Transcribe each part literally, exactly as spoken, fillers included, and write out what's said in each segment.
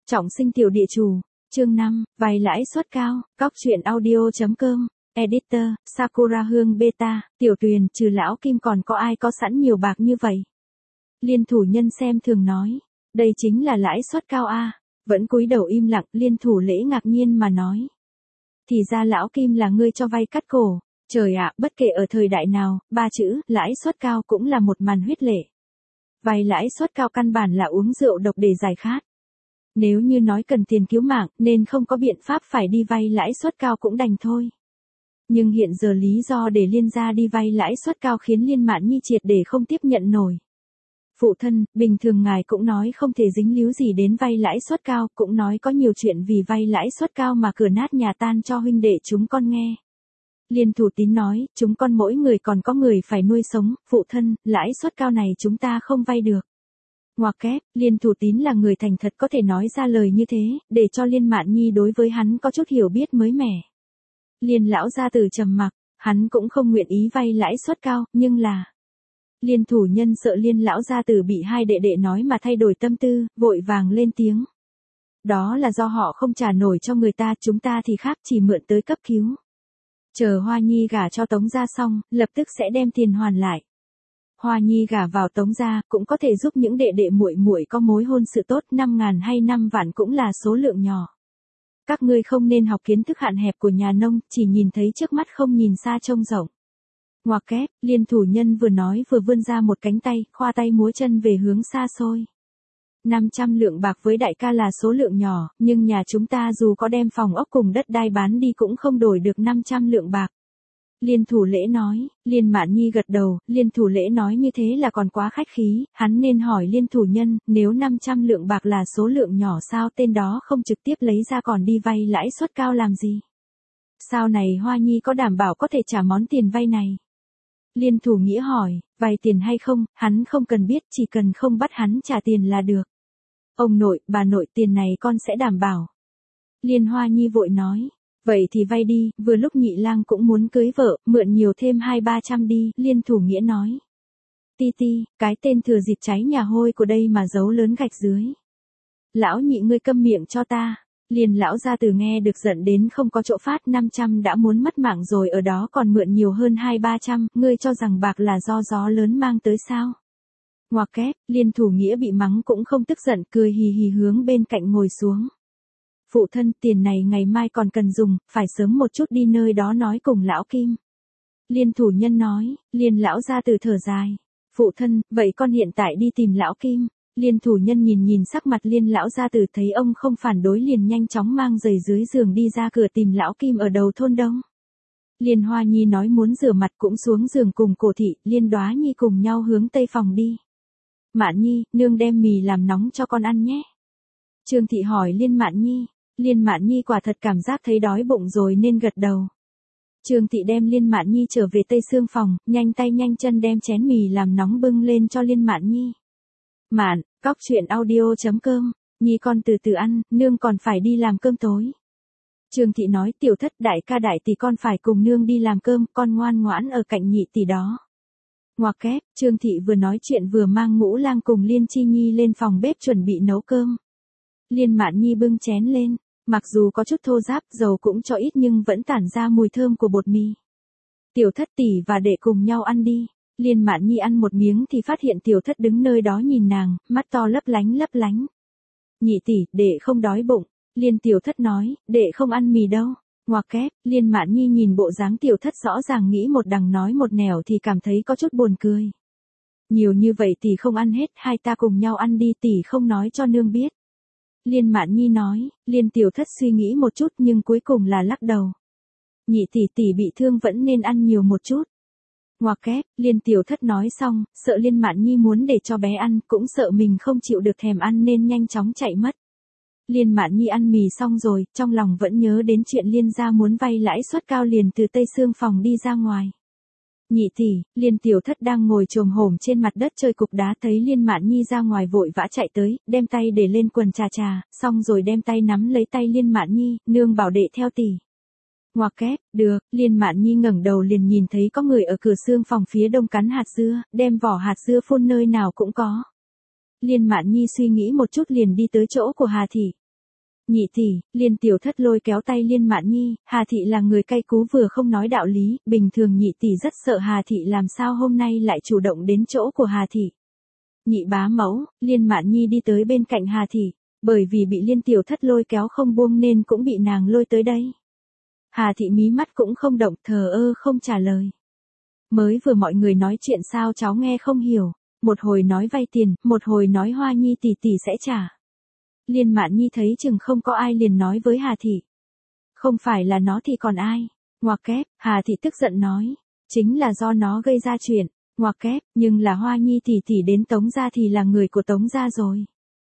Trọng sinh tiểu địa chủ, chương năm, vay lãi suất cao, cóc truyện audio.com, editor, Sakura Hương Beta, tiểu tuyền, trừ lão Kim còn có ai có sẵn nhiều bạc như vậy. Liên thủ nhân xem thường nói, đây chính là lãi suất cao a. Vẫn cúi đầu im lặng, liên thủ lễ ngạc nhiên mà nói. Thì ra lão Kim là ngươi cho vay cắt cổ, trời ạ, bất kể ở thời đại nào, ba chữ, lãi suất cao cũng là một màn huyết lệ. Vay lãi suất cao căn bản là uống rượu độc để giải khát. Nếu như nói cần tiền cứu mạng, nên không có biện pháp phải đi vay lãi suất cao cũng đành thôi. Nhưng hiện giờ lý do để Liên gia đi vay lãi suất cao khiến Liên Mạn Nhi triệt để không tiếp nhận nổi. Phụ thân, bình thường ngài cũng nói không thể dính líu gì đến vay lãi suất cao, cũng nói có nhiều chuyện vì vay lãi suất cao mà cửa nát nhà tan cho huynh đệ chúng con nghe. Liên thủ tín nói, chúng con mỗi người còn có người phải nuôi sống, phụ thân, lãi suất cao này chúng ta không vay được. Ngoặc kép, Liên thủ tín là người thành thật có thể nói ra lời như thế, để cho Liên Mạn Nhi đối với hắn có chút hiểu biết mới mẻ. Liên lão gia tử trầm mặc, hắn cũng không nguyện ý vay lãi suất cao, nhưng là... Liên thủ nhân sợ Liên lão gia tử bị hai đệ đệ nói mà thay đổi tâm tư, vội vàng lên tiếng. Đó là do họ không trả nổi cho người ta, chúng ta thì khác, chỉ mượn tới cấp cứu. Chờ Hoa Nhi gả cho Tống gia xong, lập tức sẽ đem tiền hoàn lại. Hoa Nhi gả vào Tống gia, cũng có thể giúp những đệ đệ muội muội có mối hôn sự tốt, năm ngàn hay năm vạn cũng là số lượng nhỏ. Các ngươi không nên học kiến thức hạn hẹp của nhà nông, chỉ nhìn thấy trước mắt không nhìn xa trông rộng. Ngoặc kép, Liên thủ nhân vừa nói vừa vươn ra một cánh tay, khoa tay múa chân về hướng xa xôi. năm trăm lượng bạc với đại ca là số lượng nhỏ, nhưng nhà chúng ta dù có đem phòng ốc cùng đất đai bán đi cũng không đổi được năm trăm lượng bạc. Liên thủ lễ nói, Liên Mạn Nhi gật đầu, Liên thủ lễ nói như thế là còn quá khách khí, hắn nên hỏi Liên thủ nhân, nếu năm trăm lượng bạc là số lượng nhỏ sao tên đó không trực tiếp lấy ra còn đi vay lãi suất cao làm gì? Sau này Hoa Nhi có đảm bảo có thể trả món tiền vay này? Liên thủ nghĩa hỏi, vay tiền hay không, hắn không cần biết, chỉ cần không bắt hắn trả tiền là được. Ông nội, bà nội, tiền này con sẽ đảm bảo. Liên Hoa Nhi vội nói, vậy thì vay đi, vừa lúc nhị lang cũng muốn cưới vợ, mượn nhiều thêm hai ba trăm đi, Liên thủ nghĩa nói. Ti ti, cái tên thừa dịp cháy nhà hôi của đây mà giấu lớn gạch dưới. Lão nhị ngươi câm miệng cho ta. Liên lão gia tử nghe được giận đến không có chỗ phát, năm trăm đã muốn mất mạng rồi ở đó còn mượn nhiều hơn hai ba trăm, ngươi cho rằng bạc là do gió lớn mang tới sao? Ngoặc kép, Liên thủ nghĩa bị mắng cũng không tức giận, cười hì hì hướng bên cạnh ngồi xuống. Phụ thân, tiền này ngày mai còn cần dùng, phải sớm một chút đi nơi đó nói cùng lão Kim. Liên thủ nhân nói, Liên lão gia tử thở dài. Phụ thân, vậy con hiện tại đi tìm lão Kim. Liên thủ nhân nhìn nhìn sắc mặt Liên lão gia tử thấy ông không phản đối liền nhanh chóng mang giày dưới giường đi ra cửa tìm lão Kim ở đầu thôn đông. Liên Hoa Nhi nói muốn rửa mặt cũng xuống giường cùng Cổ thị, Liên Đoá Nhi cùng nhau hướng tây phòng đi. Mạn Nhi, nương đem mì làm nóng cho con ăn nhé. Trương thị hỏi Liên Mạn Nhi, Liên Mạn Nhi quả thật cảm giác thấy đói bụng rồi nên gật đầu. Trương thị đem Liên Mạn Nhi trở về tây xương phòng, nhanh tay nhanh chân đem chén mì làm nóng bưng lên cho Liên Mạn Nhi. Mạn, cóc truyện audio.com, Nhi con từ từ ăn, nương còn phải đi làm cơm tối. Trương thị nói tiểu thất đại ca đại tỷ con phải cùng nương đi làm cơm, con ngoan ngoãn ở cạnh nhị tỷ đó. Ngoặc kép, Trương thị vừa nói chuyện vừa mang Ngũ Lang cùng Liên Chi Nhi lên phòng bếp chuẩn bị nấu cơm. Liên Mạn Nhi bưng chén lên, mặc dù có chút thô ráp, dầu cũng cho ít nhưng vẫn tản ra mùi thơm của bột mì. Tiểu thất tỷ và đệ cùng nhau ăn đi. Liên Mạn Nhi ăn một miếng thì phát hiện tiểu thất đứng nơi đó nhìn nàng, mắt to lấp lánh lấp lánh. Nhị tỷ, đệ không đói bụng. Liên tiểu thất nói, đệ không ăn mì đâu. Ngoặc kép, Liên Mạn Nhi nhìn bộ dáng tiểu thất rõ ràng nghĩ một đằng nói một nẻo thì cảm thấy có chút buồn cười. Nhiều như vậy tỷ không ăn hết, hai ta cùng nhau ăn đi, tỷ không nói cho nương biết. Liên Mạn Nhi nói, Liên tiểu thất suy nghĩ một chút nhưng cuối cùng là lắc đầu. Nhị tỷ tỷ bị thương vẫn nên ăn nhiều một chút. Ngoặc kép, Liên tiểu thất nói xong, sợ Liên Mạn Nhi muốn để cho bé ăn, cũng sợ mình không chịu được thèm ăn nên nhanh chóng chạy mất. Liên Mạn Nhi ăn mì xong rồi, trong lòng vẫn nhớ đến chuyện Liên gia muốn vay lãi suất cao liền từ tây xương phòng đi ra ngoài. Nhị tỷ, Liên tiểu thất đang ngồi chồm hổm trên mặt đất chơi cục đá thấy Liên Mạn Nhi ra ngoài vội vã chạy tới, đem tay để lên quần trà trà, xong rồi đem tay nắm lấy tay Liên Mạn Nhi, nương bảo đệ theo tỷ. Ngoặc kép, được, Liên Mạn Nhi ngẩng đầu liền nhìn thấy có người ở cửa xương phòng phía đông cắn hạt dưa, đem vỏ hạt dưa phun nơi nào cũng có. Liên Mạn Nhi suy nghĩ một chút liền đi tới chỗ của Hà thị. Nhị tỷ, Liên Tiểu Thất lôi kéo tay Liên Mạn Nhi, Hà thị là người cay cú vừa không nói đạo lý, bình thường nhị tỷ rất sợ Hà thị làm sao hôm nay lại chủ động đến chỗ của Hà thị. Nhị bá mẫu, Liên Mạn Nhi đi tới bên cạnh Hà thị, bởi vì bị Liên Tiểu Thất lôi kéo không buông nên cũng bị nàng lôi tới đây. Hà thị mí mắt cũng không động, thờ ơ không trả lời. Mới vừa mọi người nói chuyện sao cháu nghe không hiểu, một hồi nói vay tiền, một hồi nói Hoa Nhi tỷ tỷ sẽ trả. Liên Mạn Nhi thấy chừng không có ai liền nói với Hà thị. Không phải là nó thì còn ai? Ngoặc kép, Hà thị tức giận nói. Chính là do nó gây ra chuyện, ngoặc kép, nhưng là Hoa Nhi tỷ tỷ đến Tống gia thì là người của Tống gia rồi.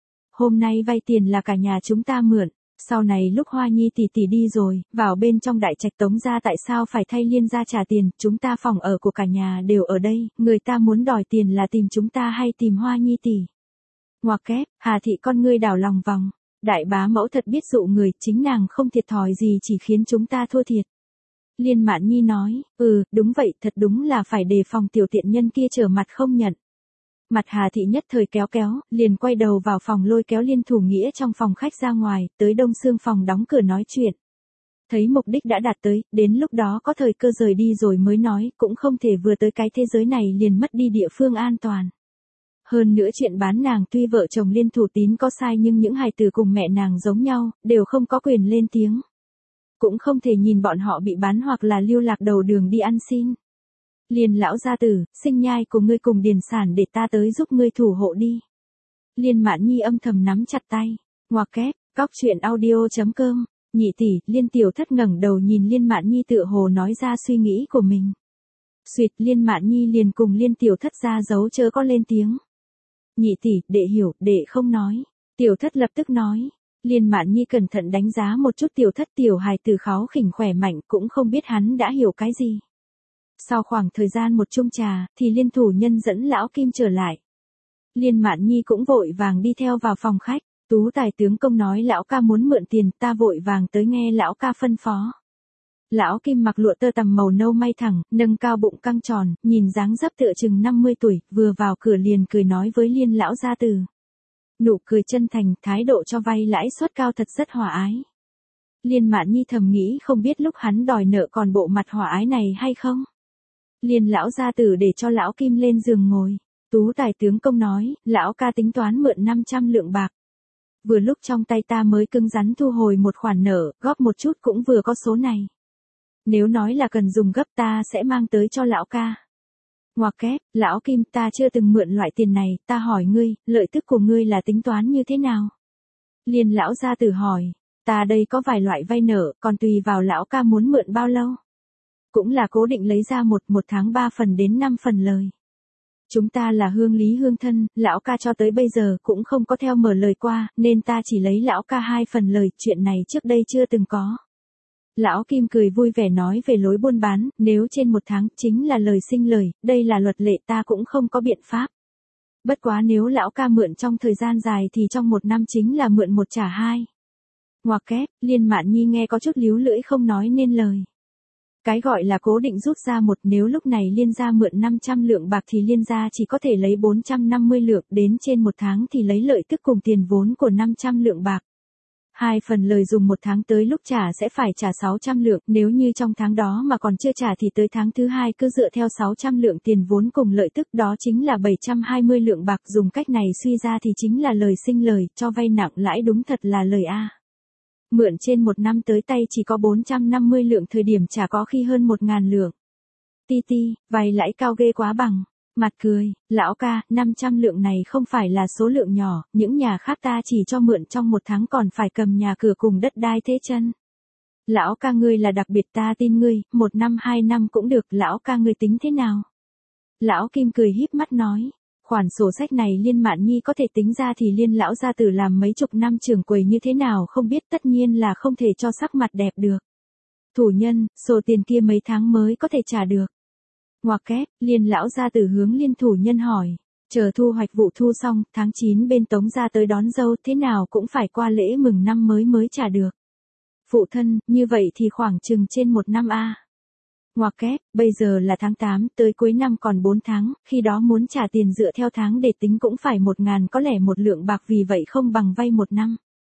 Hôm nay vay tiền là cả nhà chúng ta mượn, sau này lúc Hoa Nhi tỷ tỷ đi rồi, vào bên trong đại trạch Tống gia tại sao phải thay Liên gia trả tiền, chúng ta phòng ở của cả nhà đều ở đây, người ta muốn đòi tiền là tìm chúng ta hay tìm Hoa Nhi tỷ? Ngoặc kép, Hà thị con ngươi đảo lòng vòng, đại bá mẫu thật biết dụ người, chính nàng không thiệt thòi gì chỉ khiến chúng ta thua thiệt. Liên Mạn Nhi nói, ừ, đúng vậy, thật đúng là phải đề phòng tiểu tiện nhân kia trở mặt không nhận. Mặt Hà thị nhất thời kéo kéo, liền quay đầu vào phòng lôi kéo Liên Thủ Nghĩa trong phòng khách ra ngoài, tới Đông Xương phòng đóng cửa nói chuyện. Thấy mục đích đã đạt tới, đến lúc đó có thời cơ rời đi rồi mới nói, cũng không thể vừa tới cái thế giới này liền mất đi địa phương an toàn. Hơn nữa chuyện bán nàng tuy vợ chồng Liên Thủ Tín có sai nhưng những hài tử cùng mẹ nàng giống nhau, đều không có quyền lên tiếng. Cũng không thể nhìn bọn họ bị bán hoặc là lưu lạc đầu đường đi ăn xin. Liên lão gia tử, sinh nhai của ngươi cùng điền sản để ta tới giúp ngươi thủ hộ đi. Liên Mạn Nhi âm thầm nắm chặt tay. Ngoặc kép, cóc truyện audio chấm com, nhị tỷ, Liên Tiểu Thất ngẩng đầu nhìn Liên Mạn Nhi tựa hồ nói ra suy nghĩ của mình. Xuyệt, Liên Mạn Nhi liền cùng Liên Tiểu Thất ra giấu chớ có lên tiếng. Nhị tỷ, đệ hiểu, đệ không nói. Tiểu Thất lập tức nói. Liên Mạn Nhi cẩn thận đánh giá một chút Tiểu Thất, tiểu hài tử kháu khỉnh khỏe mạnh cũng không biết hắn đã hiểu cái gì. Sau khoảng thời gian một chung trà, thì Liên thủ nhân dẫn lão Kim trở lại. Liên Mạn Nhi cũng vội vàng đi theo vào phòng khách, Tú Tài tướng công nói lão ca muốn mượn tiền, ta vội vàng tới nghe lão ca phân phó. Lão Kim mặc lụa tơ tằm màu nâu may thẳng, nâng cao bụng căng tròn, nhìn dáng dấp tựa chừng năm mươi tuổi, vừa vào cửa liền cười nói với Liên lão gia tử. Nụ cười chân thành, thái độ cho vay lãi suất cao thật rất hòa ái. Liên Mạn Nhi thầm nghĩ không biết lúc hắn đòi nợ còn bộ mặt hòa ái này hay không. Liên lão gia tử để cho lão Kim lên giường ngồi. Tú Tài tướng công nói, lão ca tính toán mượn năm trăm lượng bạc. Vừa lúc trong tay ta mới cứng rắn thu hồi một khoản nợ, góp một chút cũng vừa có số này. Nếu nói là cần dùng gấp ta sẽ mang tới cho lão ca. Ngoặc kép, lão Kim, ta chưa từng mượn loại tiền này, ta hỏi ngươi, lợi tức của ngươi là tính toán như thế nào? Liên lão gia tử hỏi, ta đây có vài loại vay nợ, còn tùy vào lão ca muốn mượn bao lâu. Cũng là cố định lấy ra một, một tháng ba phần đến năm phần lời. Chúng ta là hương lý hương thân, lão ca cho tới bây giờ cũng không có theo mở lời qua, nên ta chỉ lấy lão ca hai phần lời, chuyện này trước đây chưa từng có. Lão Kim cười vui vẻ nói về lối buôn bán, nếu trên một tháng chính là lời sinh lời, đây là luật lệ ta cũng không có biện pháp. Bất quá nếu lão ca mượn trong thời gian dài thì trong một năm chính là mượn một trả hai. Ngoặc kép, Liên Mạn Nhi nghe có chút líu lưỡi không nói nên lời. Cái gọi là cố định rút ra một, nếu lúc này Liên gia mượn năm trăm lượng bạc thì Liên gia chỉ có thể lấy bốn trăm năm mươi lượng, đến trên một tháng thì lấy lợi tức cùng tiền vốn của năm trăm lượng bạc. Hai phần lời dùng một tháng tới lúc trả sẽ phải trả sáu trăm lượng, nếu như trong tháng đó mà còn chưa trả thì tới tháng thứ hai cứ dựa theo sáu trăm lượng tiền vốn cùng lợi tức, đó chính là bảy trăm hai mươi lượng bạc, dùng cách này suy ra thì chính là lời sinh lời, cho vay nặng lãi đúng thật là lời A. Mượn trên một năm tới tay chỉ có bốn trăm năm mươi lượng, thời điểm trả có khi hơn một ngàn lượng. Ti ti, vay lãi cao ghê quá bằng. Mặt cười, lão ca, năm trăm lượng này không phải là số lượng nhỏ, những nhà khác ta chỉ cho mượn trong một tháng còn phải cầm nhà cửa cùng đất đai thế chân. Lão ca ngươi là đặc biệt, ta tin ngươi, một năm hai năm cũng được, lão ca ngươi tính thế nào? Lão Kim cười híp mắt nói, khoản sổ sách này Liên Mạn Nhi có thể tính ra thì Liên lão gia tử làm mấy chục năm trưởng quầy như thế nào không biết, tất nhiên là không thể cho sắc mặt đẹp được. Thủ nhân, sổ tiền kia mấy tháng mới có thể trả được. Ngoặc kép, Liên lão gia tử hướng Liên thủ nhân hỏi, chờ thu hoạch vụ thu xong, tháng chín bên Tống gia tới đón dâu, thế nào cũng phải qua lễ mừng năm mới mới trả được. Phụ thân, như vậy thì khoảng chừng trên một năm a. Ngoặc kép, bây giờ là tháng tám, tới cuối năm còn bốn tháng, khi đó muốn trả tiền dựa theo tháng để tính cũng phải một ngàn có lẽ một lượng bạc, vì vậy không bằng vay một năm.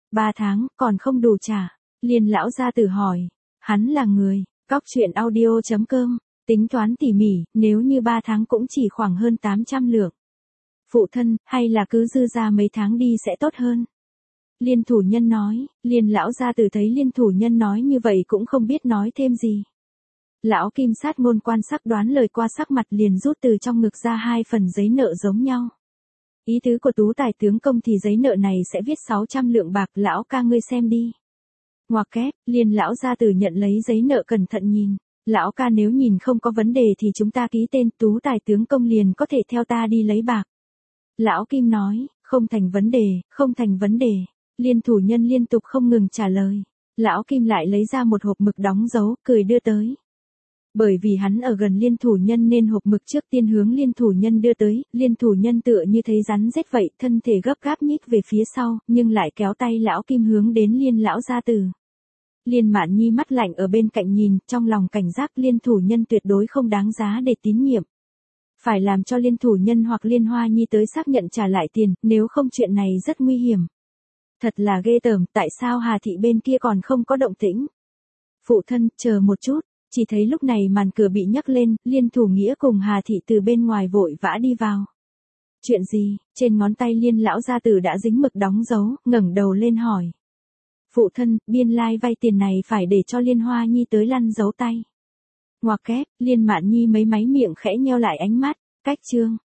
Ba tháng, còn không đủ trả. Liên lão gia tử hỏi. Hắn là người, cóc truyện audio chấm com, tính toán tỉ mỉ, nếu như ba tháng cũng chỉ khoảng hơn tám trăm lượng. Phụ thân, hay là cứ dư ra mấy tháng đi sẽ tốt hơn. Liên thủ nhân nói, Liên lão gia tử thấy liên thủ nhân nói như vậy cũng không biết nói thêm gì. Lão Kim sát ngôn quan sắc đoán lời qua sắc mặt liền rút từ trong ngực ra hai phần giấy nợ giống nhau. Ý tứ của Tú Tài tướng công thì giấy nợ này sẽ viết sáu trăm lượng bạc, lão ca ngươi xem đi. Ngoặc kép, Liên lão gia tử nhận lấy giấy nợ cẩn thận nhìn. Lão ca nếu nhìn không có vấn đề thì chúng ta ký tên, Tú Tài tướng công liền có thể theo ta đi lấy bạc. Lão Kim nói, không thành vấn đề, không thành vấn đề. Liên thủ nhân liên tục không ngừng trả lời. Lão Kim lại lấy ra một hộp mực đóng dấu, cười đưa tới. Bởi vì hắn ở gần liên thủ nhân nên hộp mực trước tiên hướng liên thủ nhân đưa tới, liên thủ nhân tựa như thấy rắn rết vậy, thân thể gấp gáp nhích về phía sau, nhưng lại kéo tay lão Kim hướng đến liên lão gia tử. Liên Mạn Nhi mắt lạnh ở bên cạnh nhìn, trong lòng cảnh giác liên thủ nhân tuyệt đối không đáng giá để tín nhiệm. Phải làm cho liên thủ nhân hoặc liên hoa nhi tới xác nhận trả lại tiền, nếu không chuyện này rất nguy hiểm. Thật là ghê tởm, tại sao Hà Thị bên kia còn không có động tĩnh? Phụ thân, chờ một chút, chỉ thấy lúc này màn cửa bị nhấc lên, Liên Thủ Nghĩa cùng Hà Thị từ bên ngoài vội vã đi vào. Chuyện gì? Trên ngón tay Liên lão gia tử đã dính mực đóng dấu, ngẩng đầu lên hỏi. Phụ thân, biên lai vay tiền này phải để cho Liên Hoa Nhi tới lăn dấu tay. Ngoặc kép, Liên Mạn Nhi mấy máy miệng khẽ nheo lại ánh mắt, cách chương.